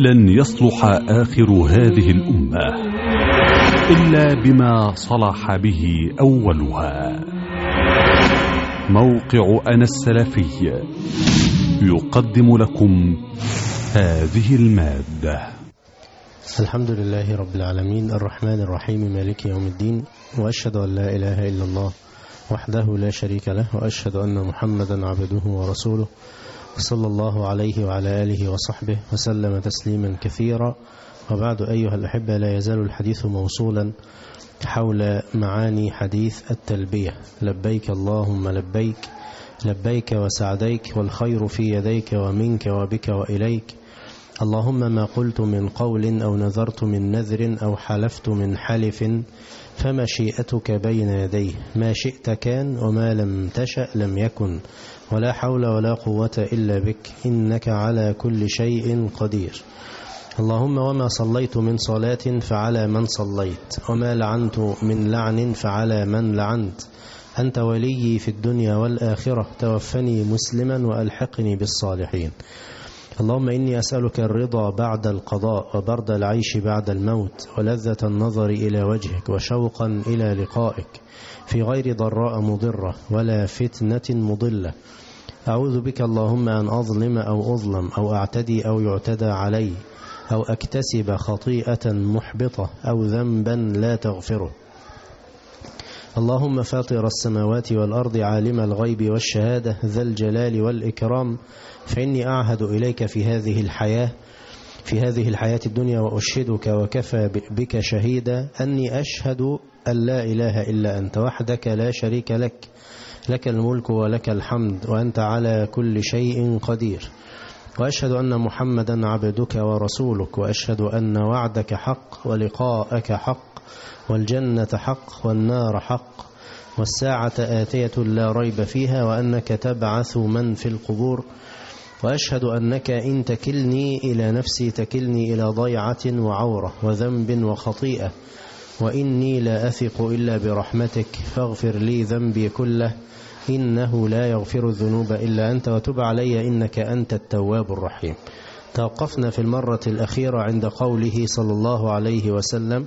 لن يصلح آخر هذه الأمة إلا بما صلح به أولها. موقع أنا السلفي يقدم لكم هذه المادة. الحمد لله رب العالمين الرحمن الرحيم مالك يوم الدين، وأشهد أن لا إله إلا الله وحده لا شريك له، وأشهد أن محمدا عبده ورسوله صلى الله عليه وعلى آله وصحبه وسلم تسليما كثيرا. وبعد أيها الأحبة، لا يزال الحديث موصولا حول معاني حديث التلبية: لبيك اللهم لبيك، لبيك وسعديك، والخير في يديك ومنك وبك وإليك. اللهم ما قلت من قول أو نذرت من نذر أو حلفت من حلف فمشيئتك بين يديه، ما شئت كان وما لم تشأ لم يكن، ولا حول ولا قوة إلا بك، إنك على كل شيء قدير. اللهم وما صليت من صلاة فعلى من صليت، وما لعنت من لعن فعلى من لعنت، أنت وليي في الدنيا والآخرة، توفني مسلما وألحقني بالصالحين. اللهم إني أسألك الرضا بعد القضاء، وبرد العيش بعد الموت، ولذة النظر إلى وجهك، وشوقا إلى لقائك، في غير ضراء مضرة ولا فتنة مضلة. أعوذ بك اللهم أن أظلم أو أظلم، أو أعتدي أو يعتدى علي، أو أكتسب خطيئة محبطة، أو ذنبا لا تغفره. اللهم فاطر السماوات والأرض، عالم الغيب والشهادة، ذا الجلال والإكرام، فإني أعهد إليك في هذه الحياة الدنيا، وأشهدك وكفى بك شهيدا أني أشهد أن لا إله إلا أنت وحدك لا شريك لك، لك الملك ولك الحمد، وأنت على كل شيء قدير. وأشهد أن محمدا عبدك ورسولك، وأشهد أن وعدك حق، ولقاءك حق، والجنة حق، والنار حق، والساعة آتية لا ريب فيها، وأنك تبعث من في القبور. وأشهد أنك إن تكلني إلى نفسي تكلني إلى ضيعة وعورة وذنب وخطيئة، وإني لا أثق إلا برحمتك، فاغفر لي ذنبي كله، إنه لا يغفر الذنوب إلا أنت، وتب علي إنك أنت التواب الرحيم. توقفنا في المرة الأخيرة عند قوله صلى الله عليه وسلم: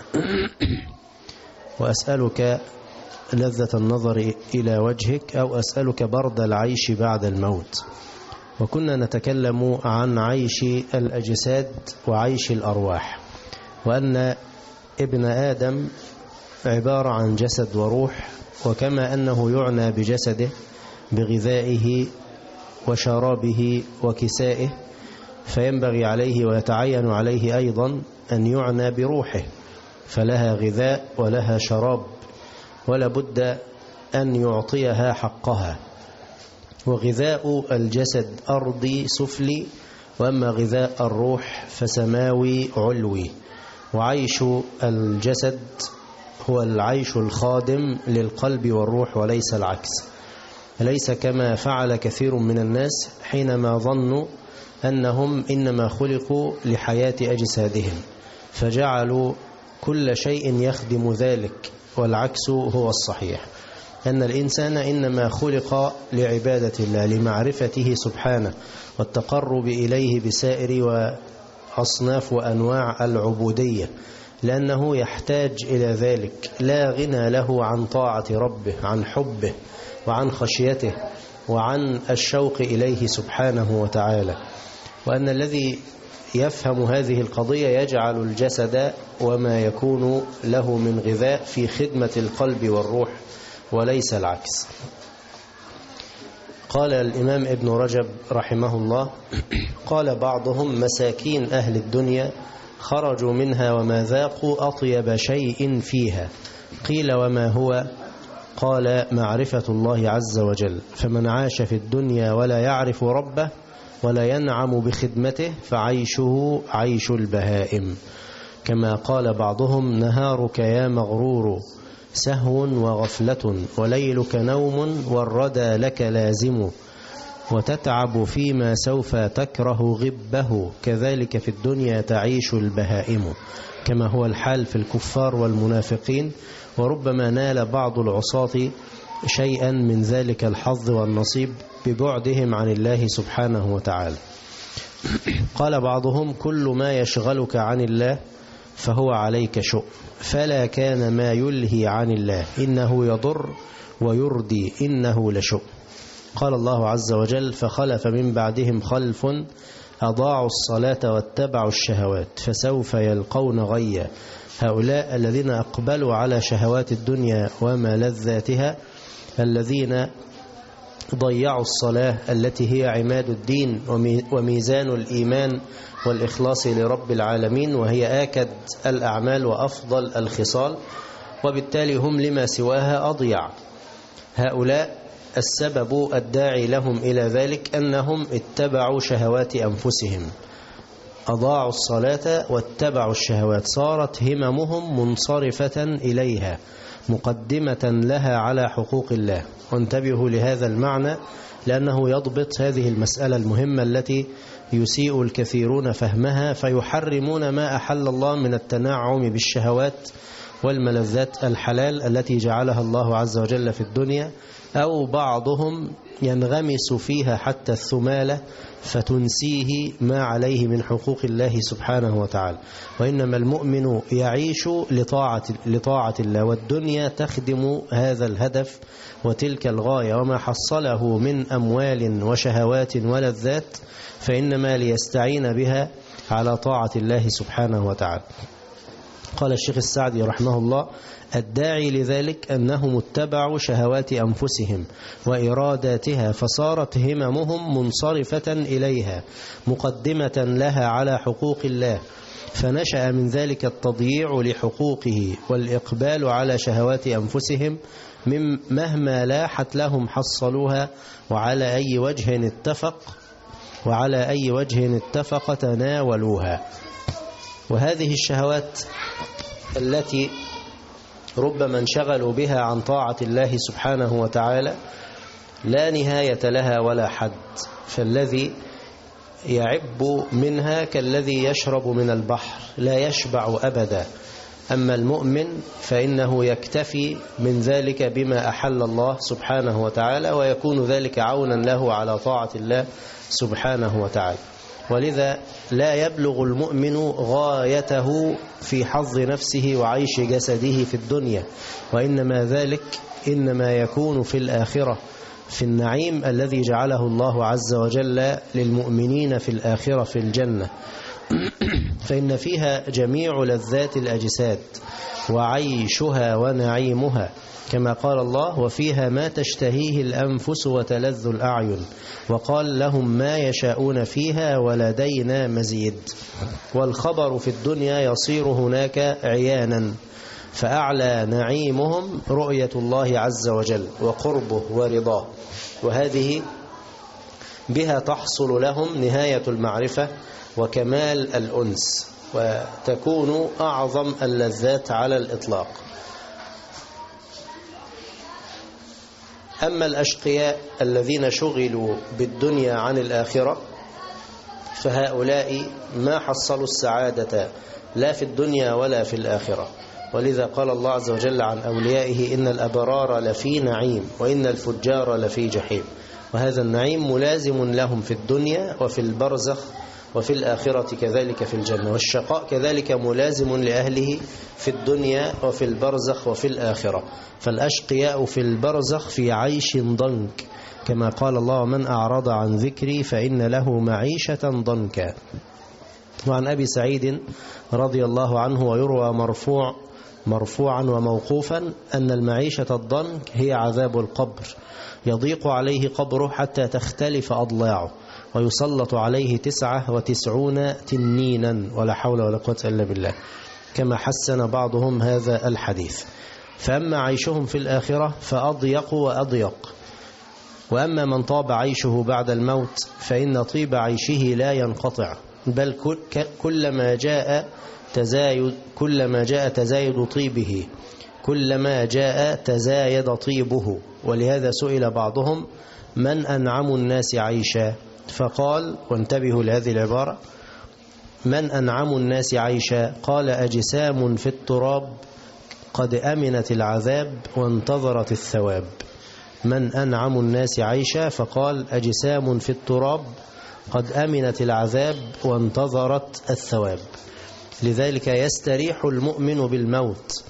وأسألك لذة النظر إلى وجهك، أو أسألك برد العيش بعد الموت. وكنا نتكلم عن عيش الأجساد وعيش الأرواح، وأن ابن آدم عبارة عن جسد وروح، وكما أنه يعنى بجسده بغذائه وشرابه وكسائه، فينبغي عليه ويتعين عليه أيضا أن يعنى بروحه، فلها غذاء ولها شراب، ولا بد أن يعطيها حقها. وغذاء الجسد أرضي سفلي، وأما غذاء الروح فسماوي علوي. وعيش الجسد هو العيش الخادم للقلب والروح، وليس العكس. ليس كما فعل كثير من الناس حينما ظنوا أنهم إنما خلقوا لحياة أجسادهم، فجعلوا كل شيء يخدم ذلك، والعكس هو الصحيح، أن الإنسان إنما خلق لعبادة الله، لمعرفته سبحانه والتقرب إليه بسائر وأصناف وأنواع العبودية، لأنه يحتاج إلى ذلك، لا غنى له عن طاعة ربه، عن حبه وعن خشيته وعن الشوق إليه سبحانه وتعالى. وأن الذي يفهم هذه القضية يجعل الجسد وما يكون له من غذاء في خدمة القلب والروح، وليس العكس. قال الإمام ابن رجب رحمه الله: قال بعضهم: مساكين أهل الدنيا خرجوا منها وما ذاقوا أطيب شيء فيها. قيل: وما هو؟ قال: معرفة الله عز وجل، فمن عاش في الدنيا ولا يعرف ربه ولا ينعم بخدمته فعيشه عيش البهائم. كما قال بعضهم: نهارك يا مغرور سهو وغفلة، وليلك نوم والردى لك لازم، وتتعب فيما سوف تكره غبه، كذلك في الدنيا تعيش البهائم. كما هو الحال في الكفار والمنافقين، وربما نال بعض العصاة شيئا من ذلك الحظ والنصيب ببعدهم عن الله سبحانه وتعالى. قال بعضهم: كل ما يشغلك عن الله فهو عليك شؤم، فلا كان ما يلهي عن الله، إنه يضر ويردي، إنه لشؤم. قال الله عز وجل: فخلف من بعدهم خلف أضاعوا الصلاة واتبعوا الشهوات فسوف يلقون غيا. هؤلاء الذين أقبلوا على شهوات الدنيا وملذاتها، الذين ضيعوا الصلاة التي هي عماد الدين وميزان الإيمان والإخلاص لرب العالمين، وهي آكد الأعمال وأفضل الخصال، وبالتالي هم لما سواها أضيع. هؤلاء السبب الداعي لهم إلى ذلك أنهم اتبعوا شهوات أنفسهم، أضاعوا الصلاة واتبعوا الشهوات، صارت هممهم منصرفة إليها مقدمة لها على حقوق الله. وانتبهوا لهذا المعنى، لأنه يضبط هذه المسألة المهمة التي يسيء الكثيرون فهمها، فيحرمون ما أحل الله من التنعم بالشهوات والملذات الحلال التي جعلها الله عز وجل في الدنيا، أو بعضهم ينغمس فيها حتى الثمالة فتنسيه ما عليه من حقوق الله سبحانه وتعالى. وإنما المؤمن يعيش لطاعة الله، والدنيا تخدم هذا الهدف وتلك الغاية، وما حصله من أموال وشهوات ولذات فإنما ليستعين بها على طاعة الله سبحانه وتعالى. قال الشيخ السعدي رحمه الله: الداعي لذلك أنهم اتبعوا شهوات أنفسهم وإراداتها، فصارت هممهم منصرفة إليها مقدمة لها على حقوق الله، فنشأ من ذلك التضييع لحقوقه والإقبال على شهوات أنفسهم، مهما لاحت لهم حصلوها، وعلى أي وجه اتفق تناولوها. وهذه الشهوات التي ربما انشغلوا بها عن طاعة الله سبحانه وتعالى لا نهاية لها ولا حد، فالذي يعب منها كالذي يشرب من البحر لا يشبع أبدا. أما المؤمن فإنه يكتفي من ذلك بما أحل الله سبحانه وتعالى، ويكون ذلك عونا له على طاعة الله سبحانه وتعالى. ولذا لا يبلغ المؤمن غايته في حظ نفسه وعيش جسده في الدنيا، وإنما ذلك إنما يكون في الآخرة، في النعيم الذي جعله الله عز وجل للمؤمنين في الآخرة في الجنة، فإن فيها جميع لذات الأجساد وعيشها ونعيمها، كما قال الله: وفيها ما تشتهيه الأنفس وتلذ الأعين، وقال: لهم ما يشاءون فيها ولدينا مزيد. والخبر في الدنيا يصير هناك عيانا، فأعلى نعيمهم رؤية الله عز وجل وقربه ورضاه، وهذه بها تحصل لهم نهاية المعرفة وكمال الأنس، وتكون أعظم اللذات على الإطلاق. أما الأشقياء الذين شغلوا بالدنيا عن الآخرة فهؤلاء ما حصلوا السعادة لا في الدنيا ولا في الآخرة. ولذا قال الله عز وجل عن أوليائه: إن الأبرار لفي نعيم وإن الفجار لفي جحيم. وهذا النعيم ملازم لهم في الدنيا وفي البرزخ وفي الآخرة كذلك في الجنة، والشقاء كذلك ملازم لأهله في الدنيا وفي البرزخ وفي الآخرة. فالأشقياء في البرزخ في عيش ضنك، كما قال الله: من أعرض عن ذكري فإن له معيشة ضنكا. وعن أبي سعيد رضي الله عنه ويروى مرفوعا وموقوفا أن المعيشة الضنك هي عذاب القبر، يضيق عليه قبره حتى تختلف أضلاعه، ويسلط عليه 99 تنينا، ولا حول ولا قوة إلا بالله، كما حسن بعضهم هذا الحديث. فأما عيشهم في الآخرة فأضيق وأضيق. وأما من طاب عيشه بعد الموت فإن طيب عيشه لا ينقطع، بل كلما جاء تزايد طيبه، كلما جاء تزايد طيبه. ولهذا سئل بعضهم: من أنعم الناس عيشا؟ فقال، وانتبهوا لهذه العبارة: من أنعم الناس عيشا؟ قال: أجسام في التراب قد أمنت العذاب وانتظرت الثواب. من أنعم الناس عيشا؟ فقال: أجسام في التراب قد أمنت العذاب وانتظرت الثواب. لذلك يستريح المؤمن بالموت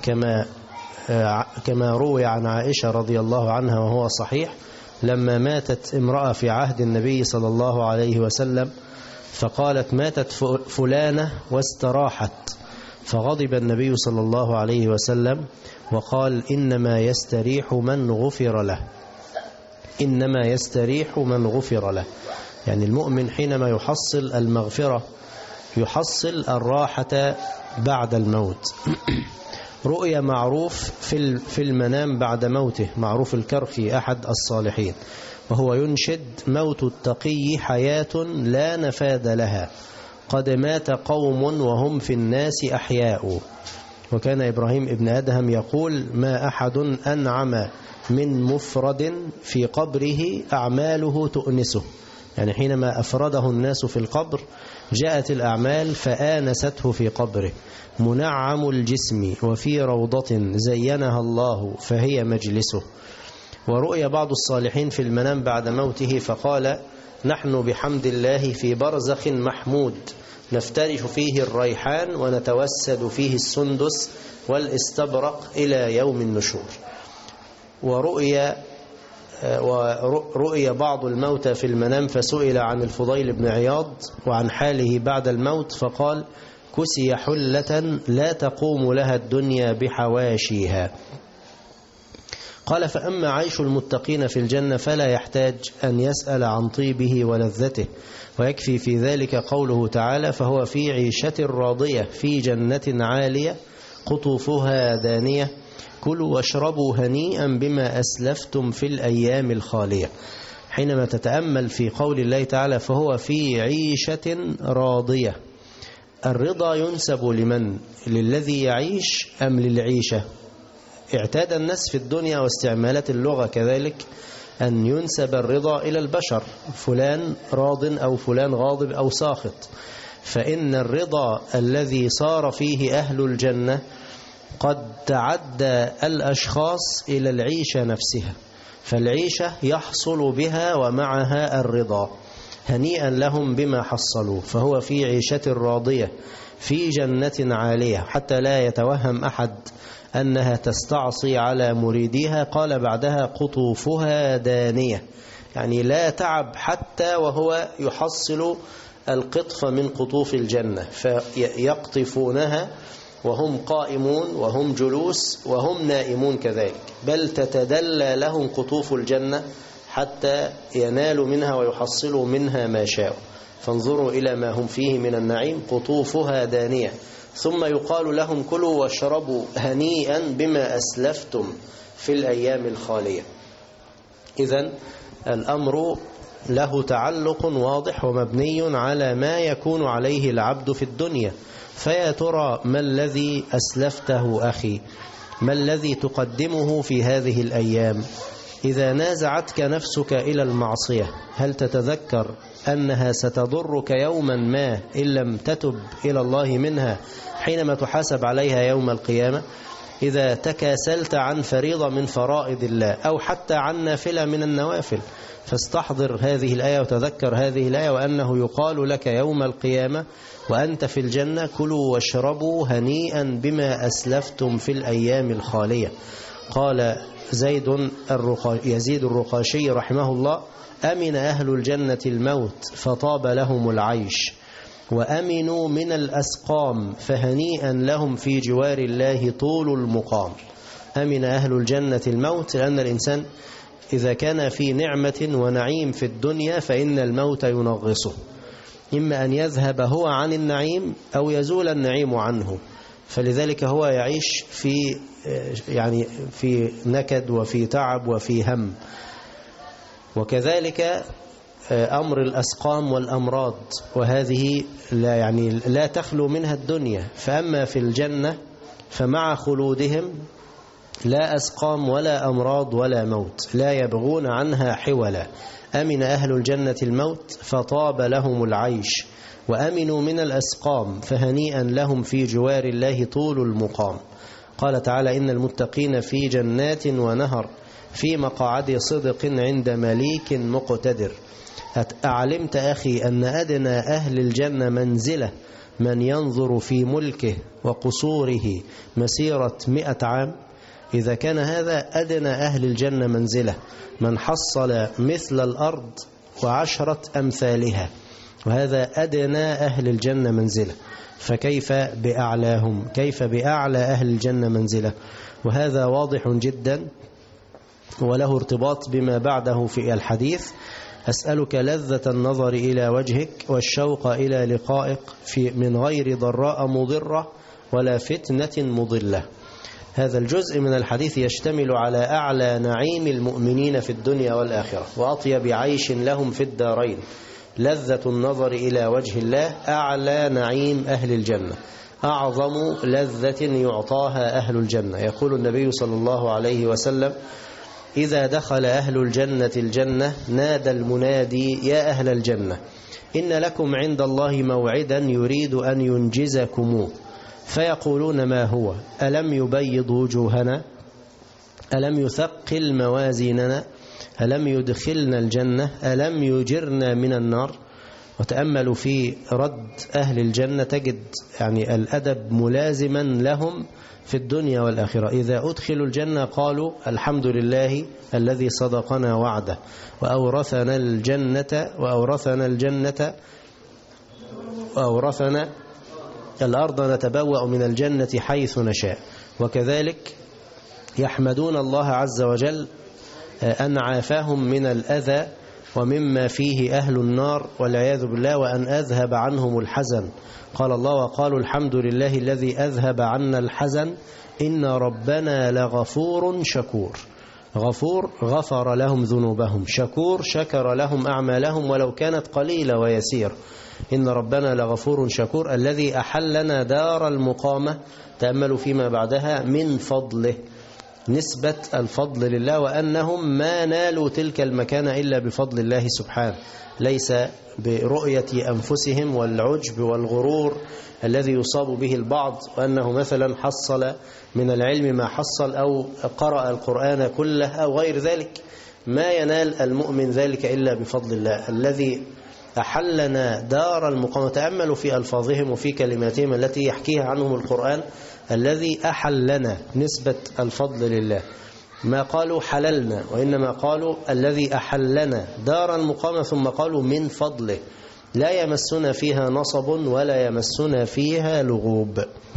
كما روي عن عائشة رضي الله عنها وهو صحيح، لما ماتت امرأة في عهد النبي صلى الله عليه وسلم فقالت ماتت فلانة واستراحت، فغضب النبي صلى الله عليه وسلم وقال إنما يستريح من غفر له، إنما يستريح من غفر له. يعني المؤمن حينما يحصل المغفرة يحصل الراحة بعد الموت. رؤيا معروف في المنام بعد موته، معروف الكرخي أحد الصالحين، وهو ينشد موت التقي حياة لا نفاد لها، قد مات قوم وهم في الناس أحياء. وكان إبراهيم ابن أدهم يقول ما أحد أنعم من مفرد في قبره أعماله تؤنسه. يعني حينما أفرده الناس في القبر جاءت الأعمال فآنسته في قبره. منعم الجسم وفي روضة زينها الله فهي مجلسه. ورؤي بعض الصالحين في المنام بعد موته فقال نحن بحمد الله في برزخ محمود نفترش فيه الريحان ونتوسد فيه السندس والاستبرق إلى يوم النشور. ورؤي بعض الموتى في المنام فسئل عن الفضيل بن عياض وعن حاله بعد الموت فقال كسي حلة لا تقوم لها الدنيا بحواشيها. قال فأما عيش المتقين في الجنة فلا يحتاج أن يسأل عن طيبه ولذته، ويكفي في ذلك قوله تعالى فهو في عيشة راضية في جنة عالية قطوفها دانية كلوا واشربوا هنيئا بما أسلفتم في الأيام الخالية. حينما تتأمل في قول الله تعالى فهو في عيشة راضية، الرضا ينسب لمن؟ للذي يعيش أم للعيشة؟ اعتاد الناس في الدنيا واستعمالات اللغة كذلك أن ينسب الرضا إلى البشر، فلان راض أو فلان غاضب أو ساخط. فإن الرضا الذي صار فيه أهل الجنة قد تعدى الأشخاص إلى العيشة نفسها، فالعيشة يحصل بها ومعها الرضا. هنيئا لهم بما حصلوا، فهو في عيشة راضية في جنة عالية، حتى لا يتوهم أحد أنها تستعصي على مريديها. قال بعدها قطوفها دانية، يعني لا تعب حتى وهو يحصل القطف من قطوف الجنة، فيقطفونها وهم قائمون وهم جلوس وهم نائمون كذلك، بل تتدلى لهم قطوف الجنة حتى ينالوا منها ويحصلوا منها ما شاءوا. فانظروا إلى ما هم فيه من النعيم، قطوفها دانية. ثم يقال لهم كلوا واشربوا هنيئا بما أسلفتم في الأيام الخالية. إذن الأمر له تعلق واضح ومبني على ما يكون عليه العبد في الدنيا. فيا ترى ما الذي أسلفته أخي؟ ما الذي تقدمه في هذه الأيام؟ إذا نازعتك نفسك إلى المعصية هل تتذكر أنها ستضرك يوما ما إن لم تتب إلى الله منها حينما تحاسب عليها يوم القيامة؟ إذا تكاسلت عن فريضة من فرائض الله أو حتى عن نافلة من النوافل فاستحضر هذه الآية وتذكر هذه الآية، وأنه يقال لك يوم القيامة وأنت في الجنة كلوا واشربوا هنيئا بما أسلفتم في الأيام الخالية. قال يزيد الرقاشي رحمه الله أمن أهل الجنة الموت فطاب لهم العيش، وأمنوا من الأسقام فهنيئا لهم في جوار الله طول المقام. أمن أهل الجنة الموت، لأن الإنسان إذا كان في نعمة ونعيم في الدنيا فإن الموت ينغصه، إما أن يذهب هو عن النعيم أو يزول النعيم عنه، فلذلك هو يعيش في نكد وفي تعب وفي هم. وكذلك أمر الأسقام والأمراض، وهذه لا تخلو منها الدنيا. فأما في الجنة فمع خلودهم لا أسقام ولا أمراض ولا موت، لا يبغون عنها حولا. أمن أهل الجنة الموت فطاب لهم العيش، وأمنوا من الأسقام فهنيئا لهم في جوار الله طول المقام. قال تعالى إن المتقين في جنات ونهر في مقعد صدق عند مليك مقتدر. أعلمت أخي أن أدنى أهل الجنة منزلة من ينظر في ملكه وقصوره مسيرة 100 عام؟ إذا كان هذا أدنى أهل الجنة منزلة، من حصل مثل الأرض و10 أمثالها، وهذا أدنى أهل الجنة منزلة، فكيف بأعلاهم؟ كيف بأعلى أهل الجنة منزلة؟ وهذا واضح جدا وله ارتباط بما بعده في الحديث: أسألك لذة النظر إلى وجهك والشوق إلى لقائك من غير ضراء مضرة ولا فتنة مضلة. هذا الجزء من الحديث يشتمل على أعلى نعيم المؤمنين في الدنيا والآخرة وأطيب عيش لهم في الدارين، لذة النظر إلى وجه الله، أعلى نعيم أهل الجنة، أعظم لذة يعطاها أهل الجنة. يقول النبي صلى الله عليه وسلم: إذا دخل أهل الجنة الجنة نادى المنادي: يا أهل الجنة إن لكم عند الله موعدا يريد أن ينجزكموه. فيقولون: ما هو؟ ألم يبيض وجوهنا؟ ألم يثقل موازيننا؟ ألم يدخلنا الجنة؟ ألم يجرنا من النار؟ وتأملوا في رد أهل الجنة تجد يعني الأدب ملازما لهم في الدنيا والآخرة. إذا أدخلوا الجنة قالوا: الحمد لله الذي صدقنا وعده وأورثنا الأرض نتبوأ من الجنة حيث نشاء. وكذلك يحمدون الله عز وجل أن عافاهم من الأذى ومما فيه أهل النار والعياذ بالله، وأن أذهب عنهم الحزن. قال الله: وقالوا الحمد لله الذي أذهب عنا الحزن إن ربنا لغفور شكور. غفور غفر لهم ذنوبهم، شكور شكر لهم أعمالهم ولو كانت قليلة ويسير. إن ربنا لغفور شكور الذي أحلنا دار المقامة. تأملوا فيما بعدها: من فضله، نسبة الفضل لله، وأنهم ما نالوا تلك المكانة إلا بفضل الله سبحانه، ليس برؤية أنفسهم والعجب والغرور الذي يصاب به البعض، وأنه مثلا حصل من العلم ما حصل أو قرأ القرآن كله أو غير ذلك. ما ينال المؤمن ذلك إلا بفضل الله الذي أحلنا دار المقامة. تأملوا في ألفاظهم وفي كلماتهم التي يحكيها عنهم القرآن: الذي أحلنا، نسبة الفضل لله، ما قالوا حللنا، وإنما قالوا الذي أحلنا دار المقامة، ثم قالوا من فضله، لا يمسنا فيها نصب ولا يمسنا فيها لغوب.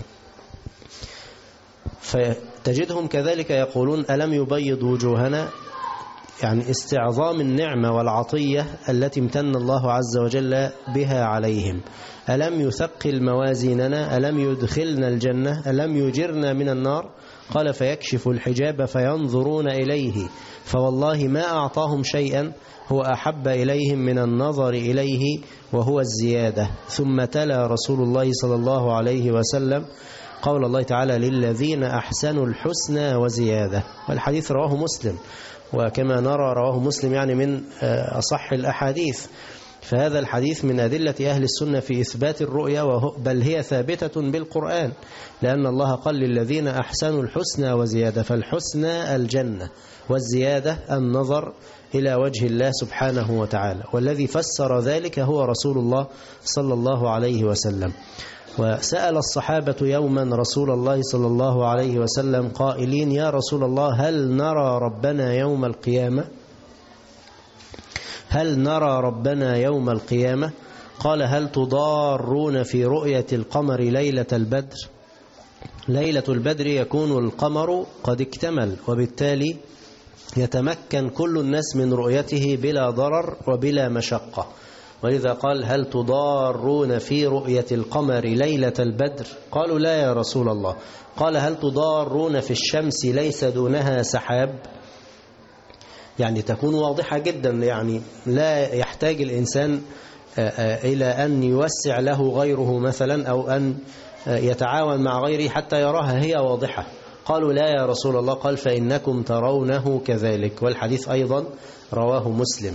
فتجدهم كذلك يقولون: ألم يبيض وجوهنا؟ يعني استعظام النعمة والعطية التي امتن الله عز وجل بها عليهم. ألم يثقل موازيننا؟ ألم يدخلنا الجنة؟ ألم يجرنا من النار؟ قال: فيكشف الحجاب فينظرون إليه، فوالله ما أعطاهم شيئا هو أحب إليهم من النظر إليه وهو الزيادة. ثم تلا رسول الله صلى الله عليه وسلم قول الله تعالى: للذين أحسنوا الحسنى وزيادة. والحديث رواه مسلم، وكما نرى رواه مسلم يعني من أصح الأحاديث. فهذا الحديث من أدلة أهل السنة في إثبات الرؤيا، بل هي ثابتة بالقرآن، لأن الله قال: للذين أحسنوا الحسنى وزيادة. فالحسنى الجنة، والزيادة النظر إلى وجه الله سبحانه وتعالى. والذي فسر ذلك هو رسول الله صلى الله عليه وسلم. وسأل الصحابة يوما رسول الله صلى الله عليه وسلم قائلين: يا رسول الله هل نرى ربنا يوم القيامة؟ هل نرى ربنا يوم القيامة؟ قال: هل تضارون في رؤية القمر ليلة البدر؟ ليلة البدر يكون القمر قد اكتمل، وبالتالي يتمكن كل الناس من رؤيته بلا ضرر وبلا مشقة. ولذا قال: هل تضارون في رؤية القمر ليلة البدر؟ قالوا: لا يا رسول الله. قال: هل تضارون في الشمس ليس دونها سحاب؟ يعني تكون واضحة جدا، يعني لا يحتاج الإنسان إلى أن يوسع له غيره مثلا، أو أن يتعاون مع غيره حتى يراها، هي واضحة. قالوا: لا يا رسول الله. قال: فإنكم ترونه كذلك. والحديث أيضا رواه مسلم.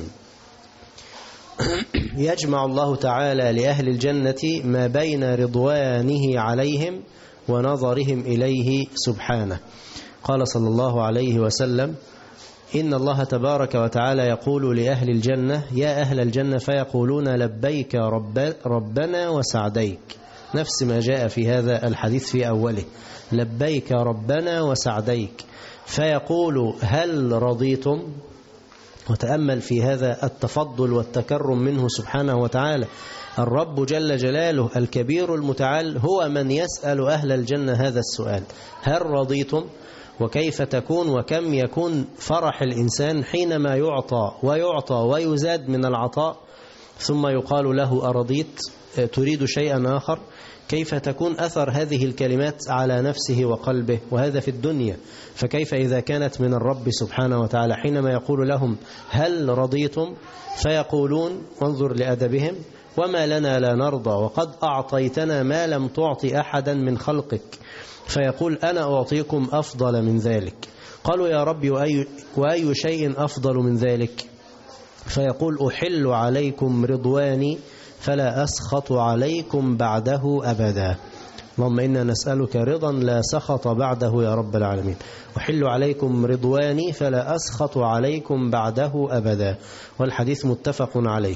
يجمع الله تعالى لأهل الجنة ما بين رضوانه عليهم ونظرهم إليه سبحانه. قال صلى الله عليه وسلم: إن الله تبارك وتعالى يقول لأهل الجنة: يا أهل الجنة، فيقولون: لبيك ربنا وسعديك. نفس ما جاء في هذا الحديث في أوله: لبيك ربنا وسعديك. فيقول: هل رضيتم؟ وتأمل في هذا التفضل والتكرم منه سبحانه وتعالى. الرب جل جلاله الكبير المتعال هو من يسأل أهل الجنة هذا السؤال: هل رضيتم؟ وكيف تكون وكم يكون فرح الإنسان حينما يعطى ويزاد من العطاء، ثم يقال له: أرضيت؟ تريد شيئا آخر؟ كيف تكون أثر هذه الكلمات على نفسه وقلبه؟ وهذا في الدنيا، فكيف إذا كانت من الرب سبحانه وتعالى حينما يقول لهم: هل رضيتم؟ فيقولون، وانظر لأدبهم: وما لنا لا نرضى وقد أعطيتنا ما لم تعطي أحدا من خلقك. فيقول: أنا أعطيكم أفضل من ذلك. قالوا: يا رب، وأي شيء أفضل من ذلك؟ فيقول: أحل عليكم رضواني فلا أسخط عليكم بعده أبدا. اللهم إنا نسألك رضا لا سخط بعده يا رب العالمين. أحل عليكم رضواني فلا أسخط عليكم بعده أبدا. والحديث متفق عليه.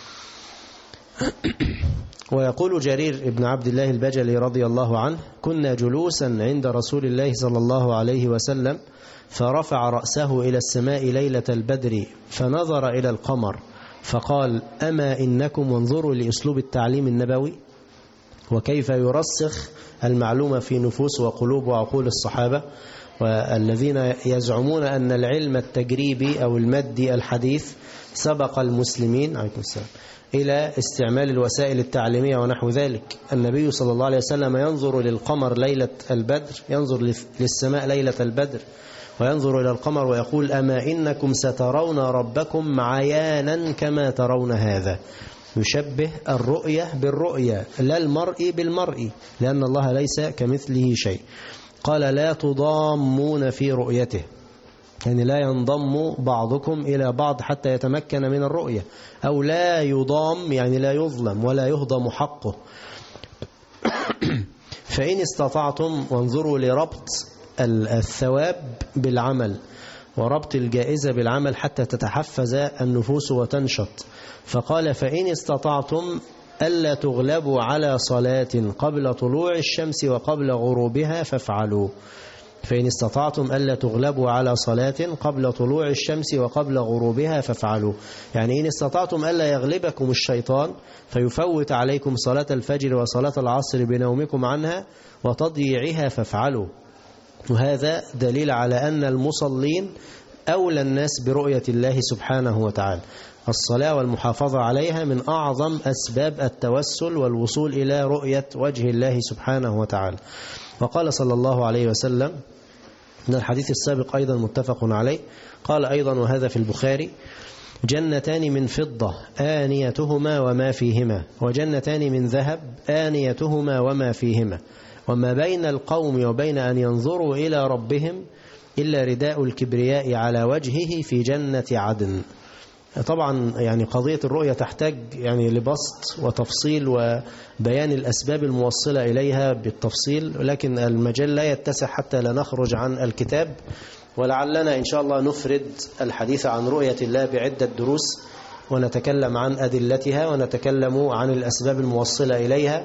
ويقول جرير بن عبد الله البجلي رضي الله عنه: كنا جلوسا عند رسول الله صلى الله عليه وسلم، فرفع رأسه إلى السماء ليلة البدر فنظر إلى القمر فقال: أما إنكم، وانظروا لأسلوب التعليم النبوي وكيف يرسخ المعلومة في نفوس وقلوب وعقول الصحابة، والذين يزعمون أن العلم التجريبي أو المادي الحديث سبق المسلمين عليكم السلام إلى استعمال الوسائل التعليمية ونحو ذلك. النبي صلى الله عليه وسلم ينظر للقمر ليلة البدر، ينظر للسماء ليلة البدر وينظر إلى القمر ويقول: أما إنكم سترون ربكم عيانا كما ترون هذا. يشبه الرؤية بالرؤية، لا المرء بالمرء، لأن الله ليس كمثله شيء. قال: لا تضامون في رؤيته، يعني لا ينضم بعضكم إلى بعض حتى يتمكن من الرؤية، أو لا يضام يعني لا يظلم ولا يهضم حقه. فإن استطعتم، وانظروا لربط الثواب بالعمل وربط الجائزة بالعمل حتى تتحفز النفوس وتنشط. فقال: فإن استطعتم ألا تغلبوا على صلاة قبل طلوع الشمس وقبل غروبها فافعلوا. فإن استطعتم ألا تغلبوا على صلاة قبل طلوع الشمس وقبل غروبها فافعلوا، يعني إن استطعتم ألا يغلبكم الشيطان فيفوت عليكم صلاة الفجر وصلاة العصر بنومكم عنها وتضييعها فافعلوا. وهذا دليل على أن المصلين أولى الناس برؤية الله سبحانه وتعالى. الصلاة والمحافظة عليها من أعظم أسباب التوسل والوصول إلى رؤية وجه الله سبحانه وتعالى. وقال صلى الله عليه وسلم من الحديث السابق أيضا متفق عليه، قال أيضا وهذا في البخاري: جنتان من فضة آنيتهما وما فيهما، وجنتان من ذهب آنيتهما وما فيهما، وما بين القوم وبين أن ينظروا إلى ربهم إلا رداء الكبرياء على وجهه في جنة عدن. طبعا يعني قضية الرؤية تحتاج يعني لبسط وتفصيل وبيان الأسباب الموصلة إليها بالتفصيل، لكن المجال لا يتسع حتى لا نخرج عن الكتاب. ولعلنا إن شاء الله نفرد الحديث عن رؤية الله بعدة دروس، ونتكلم عن أدلتها، ونتكلم عن الأسباب الموصلة إليها،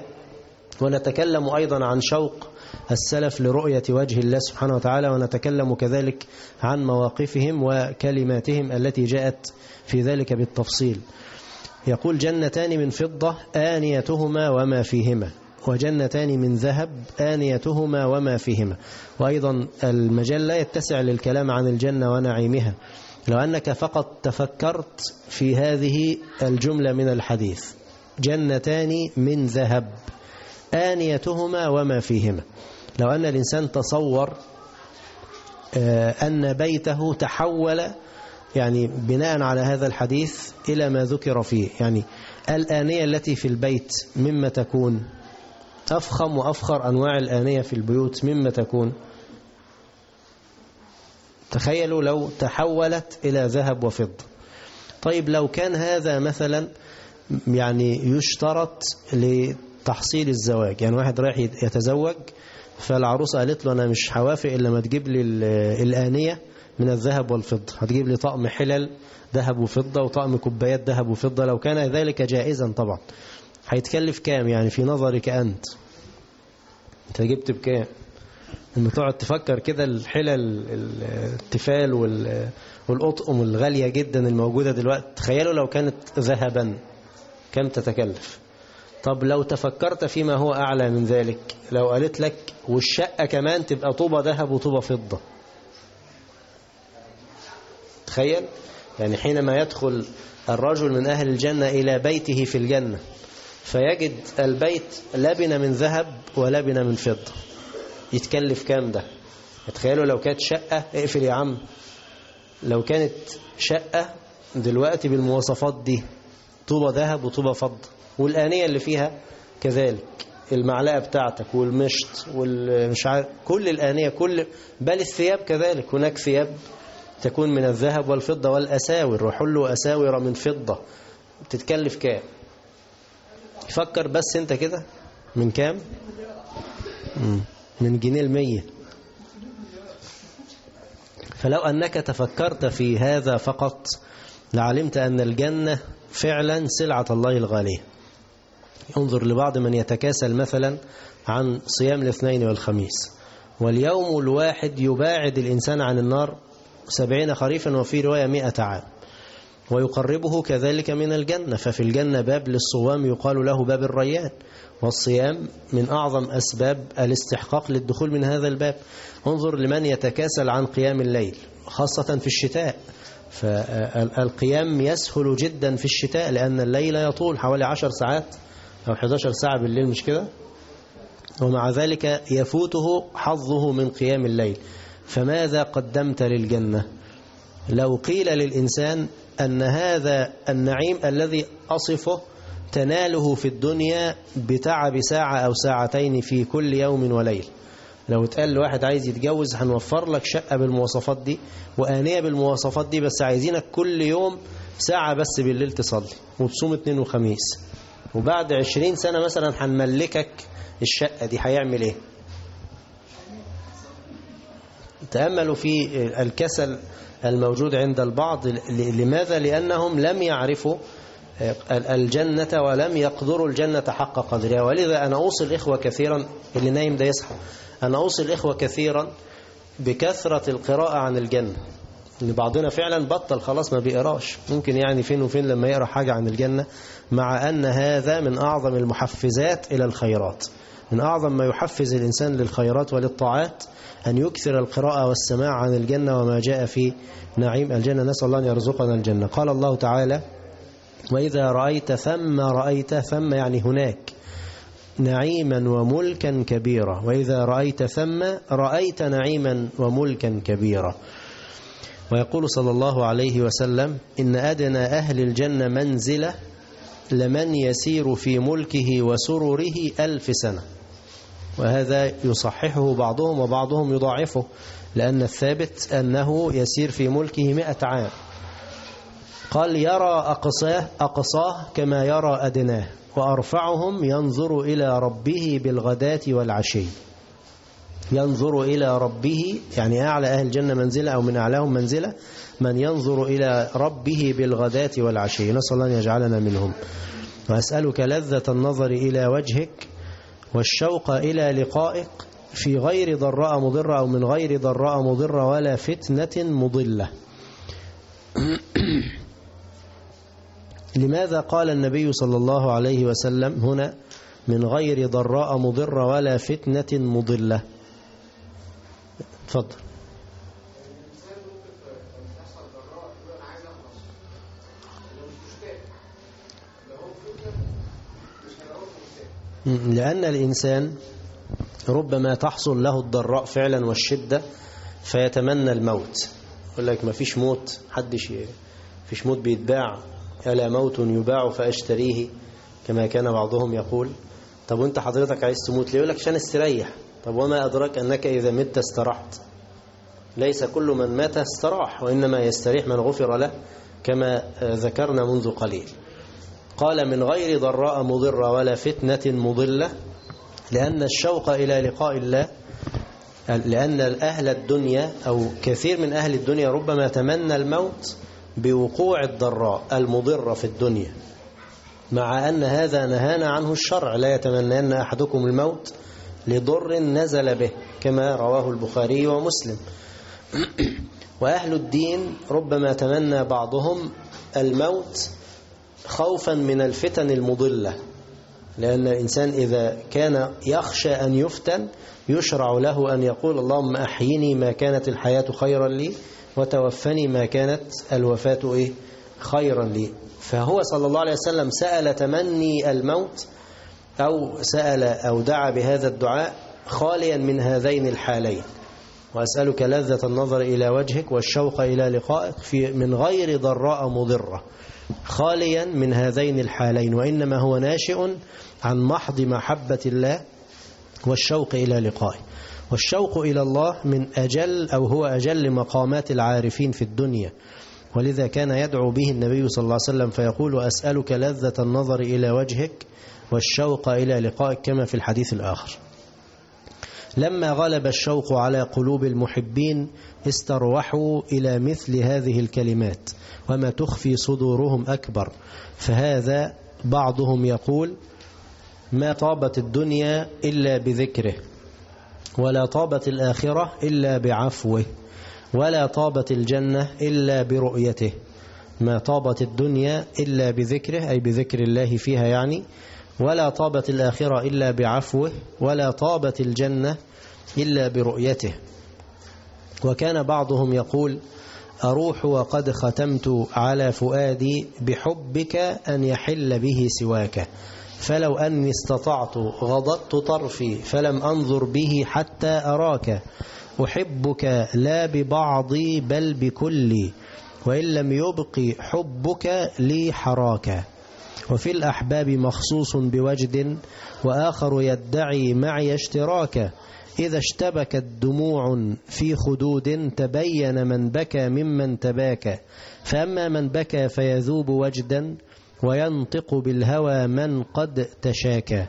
ونتكلم أيضا عن شوق السلف لرؤية وجه الله سبحانه وتعالى، ونتكلم كذلك عن مواقفهم وكلماتهم التي جاءت في ذلك بالتفصيل. يقول: جنتان من فضة آنيتهما وما فيهما، وجنتان من ذهب آنيتهما وما فيهما. وأيضا المجال لا يتسع للكلام عن الجنة ونعيمها، لو أنك فقط تفكرت في هذه الجملة من الحديث: جنتان من ذهب آنيتهما وما فيهما. لو أن الإنسان تصور أن بيته تحول يعني بناء على هذا الحديث إلى ما ذكر فيه، يعني الآنية التي في البيت مما تكون أفخم وأفخر أنواع الآنية في البيوت مما تكون. تخيلوا لو تحولت إلى ذهب وفضة. طيب لو كان هذا مثلا يعني يشترط لتحصيل الزواج، يعني واحد رايح يتزوج فالعروسة قالت له: أنا مش هوافق إلا ما تجيب لي الآنية من الذهب والفضة. هتجيب لي طقم حلل ذهب وفضة وطقم كوبايات ذهب وفضة، لو كان ذلك جائزا طبعا. هيتكلف كام يعني في نظرك أنت جبت بكام؟ لما تقعد تفكر كده الحلل التفال والأطقم الغالية جدا الموجودة دلوقتي، تخيلوا لو كانت ذهبا كم تتكلف. طب لو تفكرت فيما هو أعلى من ذلك، لو قالت لك والشقة كمان تبقى طوبة ذهب وطوبة فضة، تخيل يعني حينما يدخل الرجل من أهل الجنة إلى بيته في الجنة فيجد البيت لبنة من ذهب ولبنة من فضة، يتكلف كام ده؟ تخيلوا لو كانت شقة، اقفل يا عم، لو كانت شقة دلوقتي بالمواصفات دي طوبة ذهب وطوبة فضة، والآنية اللي فيها كذلك، المعلقة بتاعتك والمشط والمش عارف كل الآنية بل الثياب كذلك، هناك ثياب تكون من الذهب والفضة والأساور، وحلوا أساور من فضة، تتكلف كام؟ فكر بس انت كده من كام؟ من جنيه ال100. فلو أنك تفكرت في هذا فقط لعلمت أن الجنة فعلا سلعة الله الغالية. انظر لبعض من يتكاسل مثلا عن صيام الاثنين والخميس، واليوم الواحد يباعد الإنسان عن النار 70 خريفا وفي رواية 100 عام، ويقربه كذلك من الجنة. ففي الجنة باب للصوام يقال له باب الريان، والصيام من أعظم أسباب الاستحقاق للدخول من هذا الباب. انظر لمن يتكاسل عن قيام الليل خاصة في الشتاء، فالقيام يسهل جدا في الشتاء لأن الليل يطول حوالي 10 ساعات أو 11 ساعة بالليل، مش كده؟ ومع ذلك يفوته حظه من قيام الليل. فماذا قدمت للجنة؟ لو قيل للإنسان أن هذا النعيم الذي أصفه تناله في الدنيا بتعب ساعة أو ساعتين في كل يوم وليل، لو اتقال لواحد عايز يتجوز هنوفر لك شقة بالمواصفات دي وآنية بالمواصفات دي، بس عايزينك كل يوم ساعة بس بالليل تصلي وتصوم اثنين وخميس، وبعد 20 سنة مثلا هنملكك الشقة دي، هيعمل ايه؟ تأملوا في الكسل الموجود عند البعض. لماذا؟ لأنهم لم يعرفوا الجنة ولم يقدروا الجنة حق قدرها. ولذا أنا أوصي الإخوة كثيرا، اللي نايم ده يصحى، أنا أوصي الإخوة كثيرا بكثرة القراءة عن الجنة. إن بعضنا فعلا بطل خلاص ما بيقراش، ممكن يعني فين وفين لما يقرأ حاجة عن الجنة، مع أن هذا من أعظم المحفزات إلى الخيرات، من أعظم ما يحفز الإنسان للخيرات وللطاعات أن يكثر القراءة والسماع عن الجنة وما جاء في نعيم الجنة. نسأل الله أن يرزقنا الجنة. قال الله تعالى: وإذا رأيت ثم يعني هناك نعيما وملكا كبيرا، وإذا رأيت ثم رأيت نعيما وملكا كبيرا. ويقول صلى الله عليه وسلم: إن أدنى أهل الجنة منزلة لمن يسير في ملكه وسروره 1000 سنة. وهذا يصححه بعضهم وبعضهم يضاعفه، لأن الثابت أنه يسير في ملكه 100 عام. قال: يرى أقصاه كما يرى أدناه، وأرفعهم ينظر إلى ربه بالغداة والعشي. ينظر إلى ربه يعني أعلى أهل الجنة منزلة أو من أعلاهم منزلة من ينظر إلى ربه بالغداة والعشي. نسأل الله أن يجعلنا منهم. وأسألك لذة النظر إلى وجهك والشوق إلى لقائك في غير ضراء مضرة أو من غير ضراء مضرة ولا فتنة مضلة. لماذا قال النبي صلى الله عليه وسلم هنا من غير ضراء مضرة ولا فتنة مضلة؟ تفضل. لأن الإنسان ربما تحصل له الضراء فعلا والشدة فيتمنى الموت، يقول لك ما فيش موت، فيش موت بيتباع، ألا موت يباع فأشتريه، كما كان بعضهم يقول. طب وانت حضرتك عايز تموت ليه؟ يقول لك عشان استريح. طب وما أدراك أنك إذا مت استرحت؟ ليس كل من مات استراح، وإنما يستريح من غفر له، كما ذكرنا منذ قليل. قال من غير ضراء مضرة ولا فتنة مضلة، لأن الشوق إلى لقاء الله لأن أهل الدنيا أو كثير من أهل الدنيا ربما تمنى الموت بوقوع الضراء المضرة في الدنيا، مع أن هذا نهانا عنه الشرع: لا يتمنين أحدكم الموت لضر نزل به، كما رواه البخاري ومسلم. وأهل الدين ربما تمنى بعضهم الموت خوفا من الفتن المضلة، لأن الإنسان إذا كان يخشى أن يفتن يشرع له أن يقول: اللهم أحيني ما كانت الحياة خيرا لي، وتوفني ما كانت الوفاة خيرا لي. فهو صلى الله عليه وسلم سأل تمني الموت، أو سأل أو دعا بهذا الدعاء خاليا من هذين الحالين: وأسألك لذة النظر إلى وجهك والشوق إلى لقائك من غير ضراء مضرة، خاليا من هذين الحالين، وإنما هو ناشئ عن محض محبة الله والشوق إلى لقائه. والشوق إلى الله من أجل أو هو أجل مقامات العارفين في الدنيا، ولذا كان يدعو به النبي صلى الله عليه وسلم فيقول: وأسألك لذة النظر إلى وجهك والشوق إلى لقائك، كما في الحديث الآخر. لما غلب الشوق على قلوب المحبين استروحوا إلى مثل هذه الكلمات: وما تخفي صدورهم أكبر. فهذا بعضهم يقول: ما طابت الدنيا إلا بذكره، ولا طابت الآخرة إلا بعفوه، ولا طابت الجنة إلا برؤيته. ما طابت الدنيا إلا بذكره، أي بذكر الله فيها يعني، ولا طابت الآخرة إلا بعفوه، ولا طابت الجنة إلا برؤيته. وكان بعضهم يقول: أروح وقد ختمت على فؤادي بحبك أن يحل به سواك، فلو أني استطعت غضضت طرفي فلم أنظر به حتى أراك، أحبك لا ببعضي بل بكلي، وإن لم يبق حبك لي حراك. وفي الأحباب مخصوص بوجد، وآخر يدعي معي اشتراكا، إذا اشتبكت دموع في خدود تبين من بكى ممن تباكى، فأما من بكى فيذوب وجدا، وينطق بالهوى من قد تشاكى.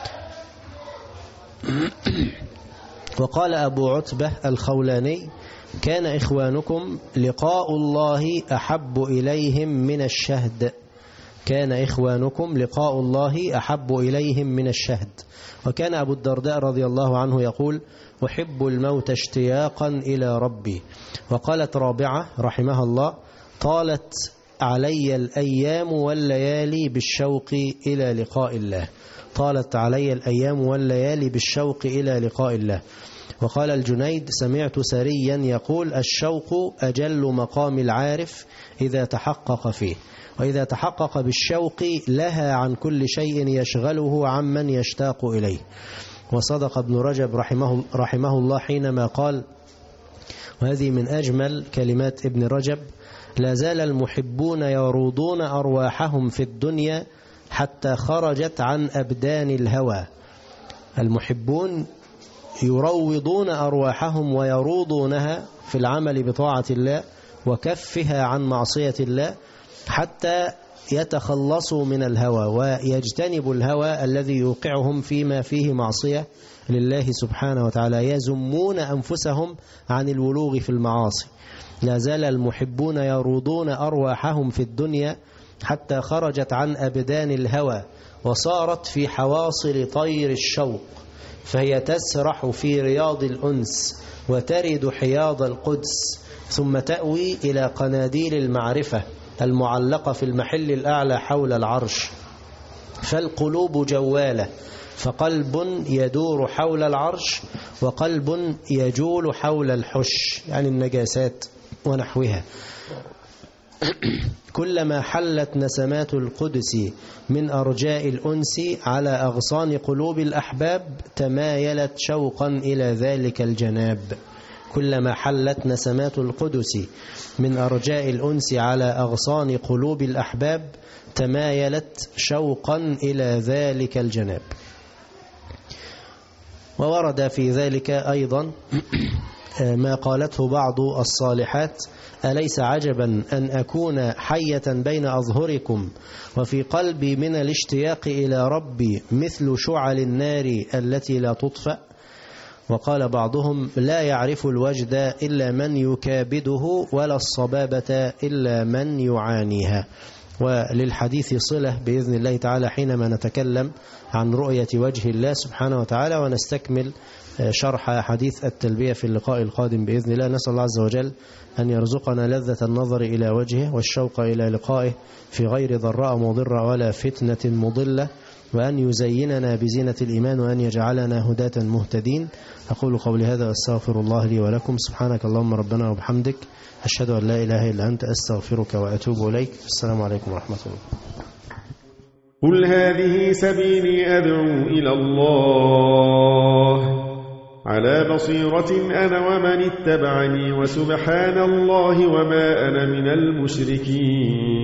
وقال أبو عتبة الخولاني: كان إخوانكم لقاء الله أحب إليهم من الشهد. كان إخوانكم لقاء الله أحب إليهم من الشهد. وكان أبو الدرداء رضي الله عنه يقول: أحب الموت اشتياقا إلى ربي. وقالت رابعة رحمها الله: طالت علي الأيام والليالي بالشوق إلى لقاء الله. طالت علي الأيام والليالي بالشوق إلى لقاء الله. وقال الجنيد: سمعت سريا يقول: الشوق أجل مقام العارف إذا تحقق فيه، وإذا تحقق بالشوق لها عن كل شيء يشغله عمن يشتاق إليه. وصدق ابن رجب رحمه الله حينما قال، وهذه من أجمل كلمات ابن رجب: لا زال المحبون يروضون أرواحهم في الدنيا حتى خرجت عن أبدان الهوى. المحبون يروضون أرواحهم ويروضونها في العمل بطاعة الله وكفها عن معصية الله حتى يتخلصوا من الهوى ويجتنبوا الهوى الذي يوقعهم فيما فيه معصية لله سبحانه وتعالى، يزمون أنفسهم عن الولوغ في المعاصي. لا زال المحبون يروضون أرواحهم في الدنيا حتى خرجت عن أبدان الهوى وصارت في حواصل طير الشوق، فهي تسرح في رياض الأنس وترد حياض القدس، ثم تأوي إلى قناديل المعرفة المعلقة في المحل الأعلى حول العرش. فالقلوب جوالة، فقلب يدور حول العرش وقلب يجول حول الحش، يعني النجاسات ونحوها. كلما حلت نسمات القدس من أرجاء الأنس على أغصان قلوب الأحباب تمايلت شوقا إلى ذلك الجناب. كلما حلت نسمات القدس من أرجاء الأنس على أغصان قلوب الأحباب تمايلت شوقا إلى ذلك الجناب. وورد في ذلك أيضا ما قالته بعض الصالحات: أليس عجبا أن أكون حية بين أظهركم وفي قلبي من الاشتياق إلى ربي مثل شعل النار التي لا تطفأ. وقال بعضهم لا يعرف الوجد إلا من يكابده ولا الصبابة إلا من يعانيها. وللحديث صلة بإذن الله تعالى حينما نتكلم عن رؤية وجه الله سبحانه وتعالى، ونستكمل شرح حديث التلبية في اللقاء القادم بإذن الله. نسأل الله عز وجل أن يرزقنا لذة النظر إلى وجهه والشوق إلى لقائه في غير ضراء مضرة ولا فتنة مضلة، وأن يزيننا بزينة الإيمان، وأن يجعلنا هداة مهتدين. أقول قولي هذا وأستغفر الله لي ولكم. سبحانك اللهم ربنا وبحمدك، أشهد أن لا إله إلا أنت، أستغفرك وأتوب إليك. السلام عليكم ورحمة الله. قل هذه سبيلي أدعو إلى الله على بصيرة أنا ومن اتبعني، وسبحان الله وما أنا من المشركين.